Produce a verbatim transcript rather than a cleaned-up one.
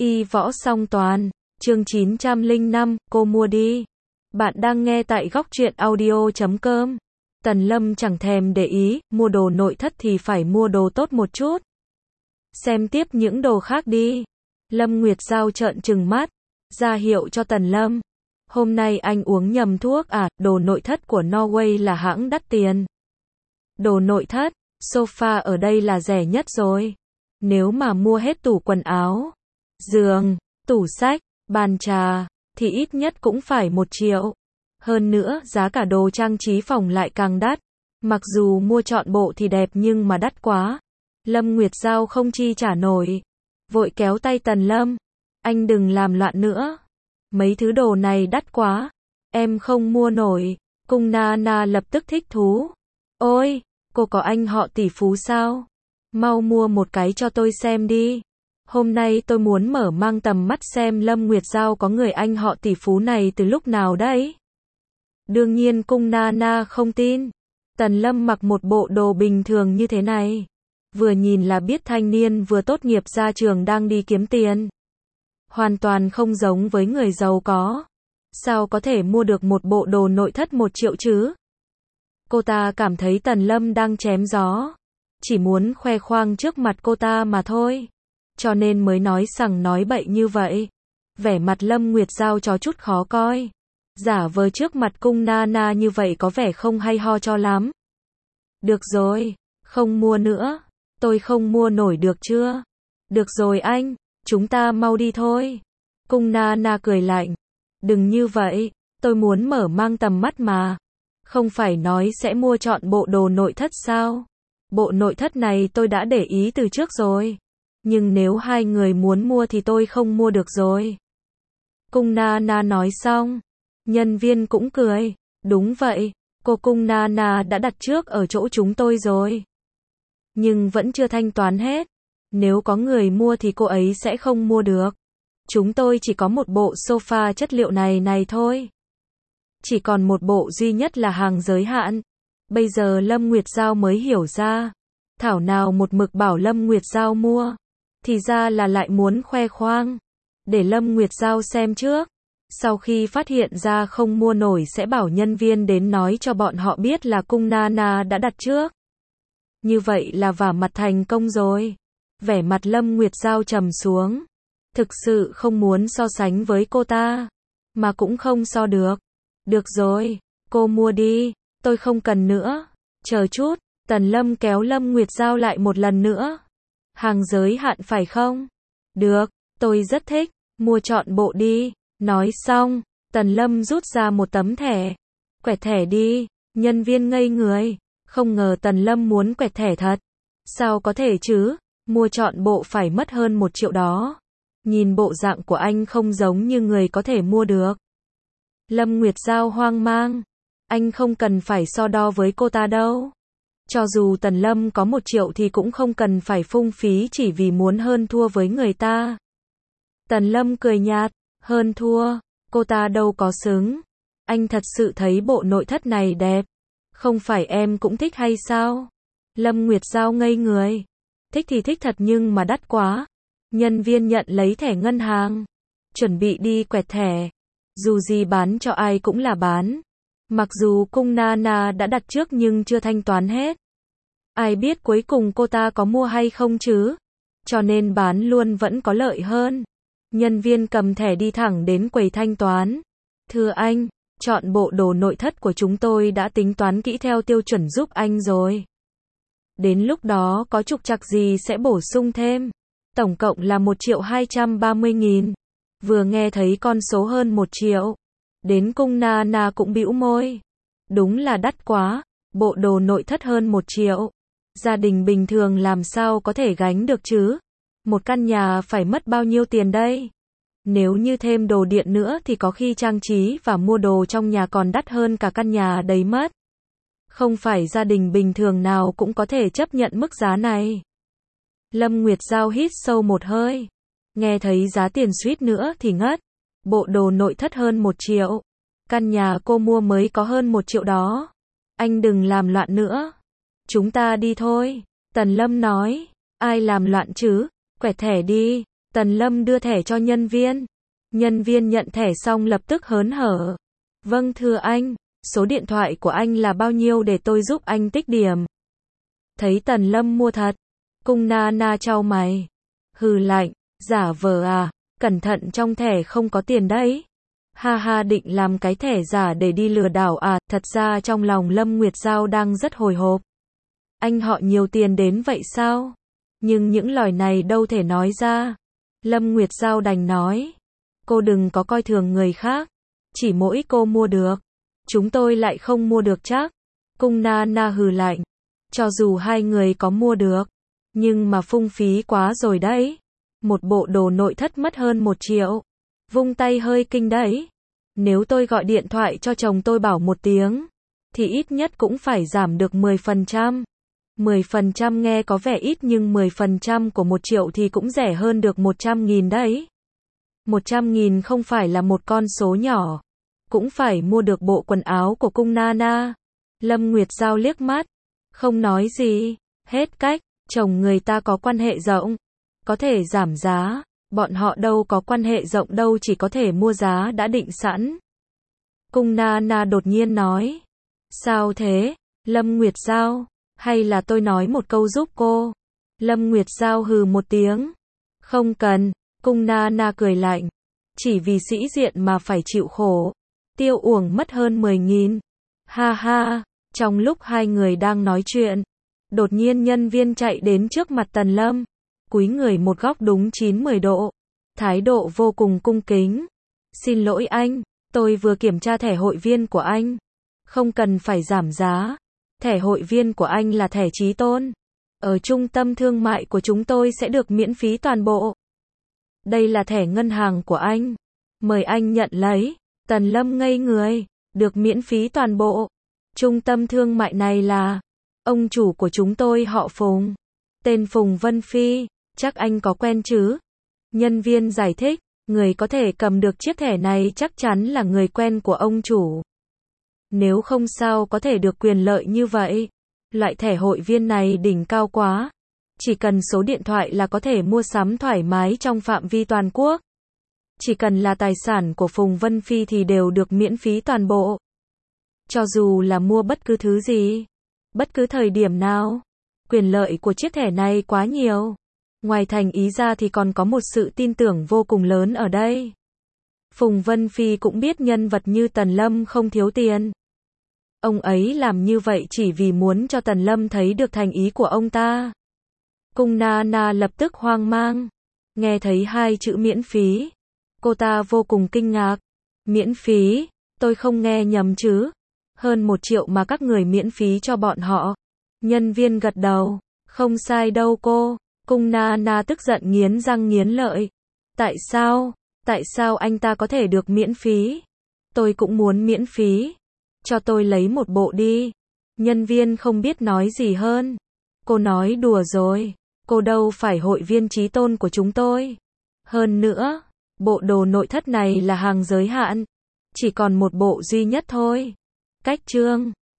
Y võ song toàn, chương chín trăm lẻ năm, cô mua đi. Bạn đang nghe tại góc truyện audio chấm com. Tần Lâm chẳng thèm để ý, mua đồ nội thất thì phải mua đồ tốt một chút. Xem tiếp những đồ khác đi. Lâm Nguyệt Giao trợn trừng mắt, ra hiệu cho Tần Lâm. Hôm nay anh uống nhầm thuốc à, đồ nội thất của Norway là hãng đắt tiền. Đồ nội thất, sofa ở đây là rẻ nhất rồi. Nếu mà mua hết tủ quần áo, giường, tủ sách, bàn trà, thì ít nhất cũng phải một triệu. Hơn nữa, giá cả đồ trang trí phòng lại càng đắt. Mặc dù mua trọn bộ thì đẹp nhưng mà đắt quá. Lâm Nguyệt Giao không chi trả nổi. Vội kéo tay Tần Lâm. Anh đừng làm loạn nữa. Mấy thứ đồ này đắt quá. Em không mua nổi. Cung Na Na lập tức thích thú. Ôi, cô có anh họ tỷ phú sao? Mau mua một cái cho tôi xem đi. Hôm nay tôi muốn mở mang tầm mắt xem Lâm Nguyệt Giao có người anh họ tỷ phú này từ lúc nào đấy. Đương nhiên Cung Na Na không tin. Tần Lâm mặc một bộ đồ bình thường như thế này. Vừa nhìn là biết thanh niên vừa tốt nghiệp ra trường đang đi kiếm tiền. Hoàn toàn không giống với người giàu có. Sao có thể mua được một bộ đồ nội thất một triệu chứ? Cô ta cảm thấy Tần Lâm đang chém gió. Chỉ muốn khoe khoang trước mặt cô ta mà thôi. Cho nên mới nói sằng nói bậy như vậy. Vẻ mặt Lâm Nguyệt Giao có chút khó coi. Giả vờ trước mặt Cung Na Na như vậy có vẻ không hay ho cho lắm. Được rồi, không mua nữa. Tôi không mua nổi được chưa? Được rồi anh, chúng ta mau đi thôi. Cung Na Na cười lạnh. Đừng như vậy, tôi muốn mở mang tầm mắt mà. Không phải nói sẽ mua trọn bộ đồ nội thất sao? Bộ nội thất này tôi đã để ý từ trước rồi. Nhưng nếu hai người muốn mua thì tôi không mua được rồi. Cung Na Na nói xong. Nhân viên cũng cười. Đúng vậy, cô Cung Na Na đã đặt trước ở chỗ chúng tôi rồi. Nhưng vẫn chưa thanh toán hết. Nếu có người mua thì cô ấy sẽ không mua được. Chúng tôi chỉ có một bộ sofa chất liệu này này thôi. Chỉ còn một bộ duy nhất là hàng giới hạn. Bây giờ Lâm Nguyệt Giao mới hiểu ra. Thảo nào một mực bảo Lâm Nguyệt Giao mua. Thì ra là lại muốn khoe khoang. Để Lâm Nguyệt Giao xem trước. Sau khi phát hiện ra không mua nổi sẽ bảo nhân viên đến nói cho bọn họ biết là Cung Na Na đã đặt trước. Như vậy là vả mặt thành công rồi. Vẻ mặt Lâm Nguyệt Giao trầm xuống. Thực sự không muốn so sánh với cô ta. Mà cũng không so được. Được rồi, cô mua đi. Tôi không cần nữa. Chờ chút, Tần Lâm kéo Lâm Nguyệt Giao lại một lần nữa. Hàng giới hạn phải không? Được, tôi rất thích. Mua trọn bộ đi. Nói xong, Tần Lâm rút ra một tấm thẻ. Quẹt thẻ đi. Nhân viên ngây người. Không ngờ Tần Lâm muốn quẹt thẻ thật. Sao có thể chứ? Mua trọn bộ phải mất hơn một triệu đó. Nhìn bộ dạng của anh không giống như người có thể mua được. Lâm Nguyệt Giao hoang mang. Anh không cần phải so đo với cô ta đâu. Cho dù Tần Lâm có một triệu thì cũng không cần phải phung phí chỉ vì muốn hơn thua với người ta. Tần Lâm cười nhạt. Hơn thua, cô ta đâu có xứng. Anh thật sự thấy bộ nội thất này đẹp. Không phải em cũng thích hay sao? Lâm Nguyệt Giao ngây người. Thích thì thích thật nhưng mà đắt quá. Nhân viên nhận lấy thẻ ngân hàng. Chuẩn bị đi quẹt thẻ. Dù gì bán cho ai cũng là bán. Mặc dù Cung Na Na đã đặt trước nhưng chưa thanh toán hết. Ai biết cuối cùng cô ta có mua hay không chứ? Cho nên bán luôn vẫn có lợi hơn. Nhân viên cầm thẻ đi thẳng đến quầy thanh toán. Thưa anh, chọn bộ đồ nội thất của chúng tôi đã tính toán kỹ theo tiêu chuẩn giúp anh rồi. Đến lúc đó có trục trặc gì sẽ bổ sung thêm. Tổng cộng là một triệu hai trăm ba mươi nghìn. Vừa nghe thấy con số hơn một triệu. Đến Cung Na Na cũng bĩu môi. Đúng là đắt quá. Bộ đồ nội thất hơn một triệu. Gia đình bình thường làm sao có thể gánh được chứ? Một căn nhà phải mất bao nhiêu tiền đây? Nếu như thêm đồ điện nữa thì có khi trang trí và mua đồ trong nhà còn đắt hơn cả căn nhà đấy mất. Không phải gia đình bình thường nào cũng có thể chấp nhận mức giá này. Lâm Nguyệt Giao hít sâu một hơi. Nghe thấy giá tiền suýt nữa thì ngất. Bộ đồ nội thất hơn một triệu. Căn nhà cô mua mới có hơn một triệu đó. Anh đừng làm loạn nữa. Chúng ta đi thôi. Tần Lâm nói. Ai làm loạn chứ? Quẹt thẻ đi. Tần Lâm đưa thẻ cho nhân viên. Nhân viên nhận thẻ xong lập tức hớn hở. Vâng thưa anh, số điện thoại của anh là bao nhiêu để tôi giúp anh tích điểm. Thấy Tần Lâm mua thật, Cung Na Na chau mày. Hừ lạnh, giả vờ à, cẩn thận trong thẻ không có tiền đấy. Ha ha, định làm cái thẻ giả để đi lừa đảo à, thật ra trong lòng Lâm Nguyệt Giao đang rất hồi hộp. Anh họ nhiều tiền đến vậy sao? Nhưng những lời này đâu thể nói ra. Lâm Nguyệt Giao đành nói. Cô đừng có coi thường người khác. Chỉ mỗi cô mua được. Chúng tôi lại không mua được chắc. Cung Na Na hừ lạnh. Cho dù hai người có mua được. Nhưng mà phung phí quá rồi đấy. Một bộ đồ nội thất mất hơn một triệu. Vung tay hơi kinh đấy. Nếu tôi gọi điện thoại cho chồng tôi bảo một tiếng. Thì ít nhất cũng phải giảm được mười phần trăm. mười phần trăm nghe có vẻ ít nhưng mười phần trăm của một triệu thì cũng rẻ hơn được một trăm nghìn đấy. một trăm nghìn không phải là một con số nhỏ. Cũng phải mua được bộ quần áo của Cung Na Na. Lâm Nguyệt Giao liếc mắt. Không nói gì. Hết cách. Chồng người ta có quan hệ rộng. Có thể giảm giá. Bọn họ đâu có quan hệ rộng đâu, chỉ có thể mua giá đã định sẵn. Cung Na Na đột nhiên nói. Sao thế? Lâm Nguyệt Giao. Hay là tôi nói một câu giúp cô? Lâm Nguyệt Giao hừ một tiếng. Không cần. Cung Na Na cười lạnh. Chỉ vì sĩ diện mà phải chịu khổ. Tiêu uổng mất hơn mười nghìn. Ha ha. Trong lúc hai người đang nói chuyện, đột nhiên nhân viên chạy đến trước mặt Tần Lâm. Cúi người một góc đúng chín mươi độ. Thái độ vô cùng cung kính. Xin lỗi anh, tôi vừa kiểm tra thẻ hội viên của anh. Không cần phải giảm giá. Thẻ hội viên của anh là thẻ Chí Tôn. Ở trung tâm thương mại của chúng tôi sẽ được miễn phí toàn bộ. Đây là thẻ ngân hàng của anh. Mời anh nhận lấy. Tần Lâm ngây người. Được miễn phí toàn bộ. Trung tâm thương mại này là... Ông chủ của chúng tôi họ Phùng. Tên Phùng Vân Phi. Chắc anh có quen chứ? Nhân viên giải thích. Người có thể cầm được chiếc thẻ này chắc chắn là người quen của ông chủ. Nếu không sao có thể được quyền lợi như vậy. Loại thẻ hội viên này đỉnh cao quá. Chỉ cần số điện thoại là có thể mua sắm thoải mái trong phạm vi toàn quốc. Chỉ cần là tài sản của Phùng Vân Phi thì đều được miễn phí toàn bộ. Cho dù là mua bất cứ thứ gì, bất cứ thời điểm nào. Quyền lợi của chiếc thẻ này quá nhiều. Ngoài thành ý ra thì còn có một sự tin tưởng vô cùng lớn ở đây. Phùng Vân Phi cũng biết nhân vật như Tần Lâm không thiếu tiền. Ông ấy làm như vậy chỉ vì muốn cho Tần Lâm thấy được thành ý của ông ta. Cung Na Na lập tức hoang mang. Nghe thấy hai chữ miễn phí. Cô ta vô cùng kinh ngạc. Miễn phí? Tôi không nghe nhầm chứ? Hơn một triệu mà các người miễn phí cho bọn họ. Nhân viên gật đầu. Không sai đâu cô. Cung Na Na tức giận nghiến răng nghiến lợi. Tại sao? Tại sao anh ta có thể được miễn phí? Tôi cũng muốn miễn phí. Cho tôi lấy một bộ đi. Nhân viên không biết nói gì hơn. Cô nói đùa rồi. Cô đâu phải hội viên Chí Tôn của chúng tôi. Hơn nữa, bộ đồ nội thất này là hàng giới hạn. Chỉ còn một bộ duy nhất thôi. Cách chương